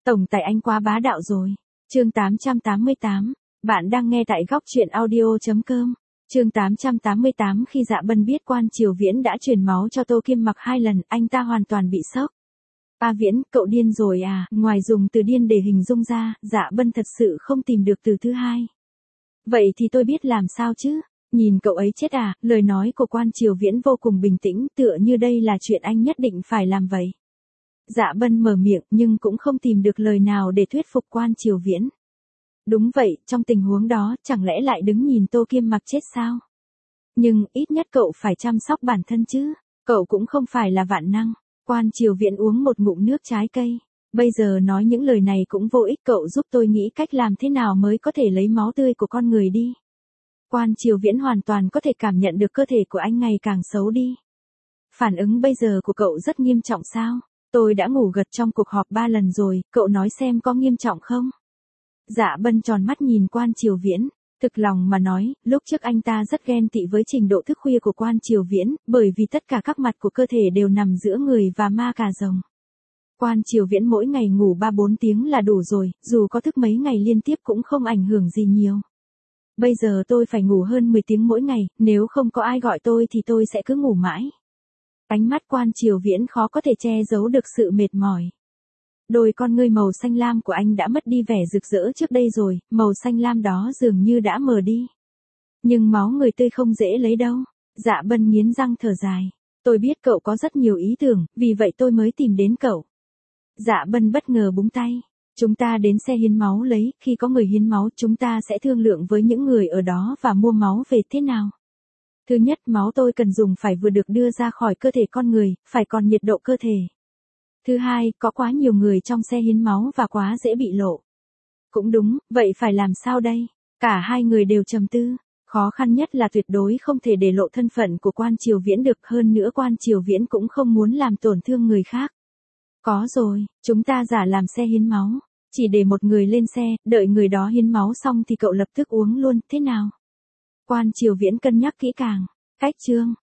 Tổng tài anh quá bá đạo rồi. Chương 888. Bạn đang nghe tại góc truyện audio.com. Chương 888. Khi Dạ Bân biết Quan Triều Viễn đã truyền máu cho Tô Kim Mặc 2 lần, anh ta hoàn toàn bị sốc. A Viễn, cậu điên rồi à? Ngoài dùng từ điên để hình dung ra, Dạ Bân thật sự không tìm được từ thứ hai. Vậy thì tôi biết làm sao chứ? Nhìn cậu ấy chết à? Lời nói của Quan Triều Viễn vô cùng bình tĩnh, tựa như đây là chuyện anh nhất định phải làm vậy. Dạ Bân mở miệng nhưng cũng không tìm được lời nào để thuyết phục Quan Triều Viễn. Đúng vậy, trong tình huống đó, chẳng lẽ lại đứng nhìn Tô Kim Mặc chết sao? Nhưng, ít nhất cậu phải chăm sóc bản thân chứ, cậu cũng không phải là vạn năng. Quan Triều Viễn uống một ngụm nước trái cây. Bây giờ nói những lời này cũng vô ích, cậu giúp tôi nghĩ cách làm thế nào mới có thể lấy máu tươi của con người đi. Quan Triều Viễn hoàn toàn có thể cảm nhận được cơ thể của anh ngày càng xấu đi. Phản ứng bây giờ của cậu rất nghiêm trọng sao? Tôi đã ngủ gật trong cuộc họp 3 lần rồi, cậu nói xem có nghiêm trọng không? Dạ Bân tròn mắt nhìn Quan Triều Viễn, thực lòng mà nói, lúc trước anh ta rất ghen tị với trình độ thức khuya của Quan Triều Viễn, bởi vì tất cả các mặt của cơ thể đều nằm giữa người và ma cà rồng. Quan Triều Viễn mỗi ngày ngủ 3-4 tiếng là đủ rồi, dù có thức mấy ngày liên tiếp cũng không ảnh hưởng gì nhiều. Bây giờ tôi phải ngủ hơn 10 tiếng mỗi ngày, nếu không có ai gọi tôi thì tôi sẽ cứ ngủ mãi. Ánh mắt Quan Triều Viễn khó có thể che giấu được sự mệt mỏi. Đôi con ngươi màu xanh lam của anh đã mất đi vẻ rực rỡ trước đây rồi, màu xanh lam đó dường như đã mờ đi. Nhưng máu người tươi không dễ lấy đâu. Dạ Bân nghiến răng thở dài. Tôi biết cậu có rất nhiều ý tưởng, vì vậy tôi mới tìm đến cậu. Dạ Bân bất ngờ búng tay. Chúng ta đến xe hiến máu lấy, khi có người hiến máu chúng ta sẽ thương lượng với những người ở đó và mua máu về thế nào. Thứ nhất, máu tôi cần dùng phải vừa được đưa ra khỏi cơ thể con người, phải còn nhiệt độ cơ thể. Thứ hai, có quá nhiều người trong xe hiến máu và quá dễ bị lộ. Cũng đúng, vậy phải làm sao đây? Cả hai người đều trầm tư. Khó khăn nhất là tuyệt đối không thể để lộ thân phận của Quan Triều Viễn được, hơn nữa Quan Triều Viễn cũng không muốn làm tổn thương người khác. Có rồi, chúng ta giả làm xe hiến máu. Chỉ để một người lên xe, đợi người đó hiến máu xong thì cậu lập tức uống luôn, thế nào? Quan Triều Viễn cân nhắc kỹ càng. Cách chương.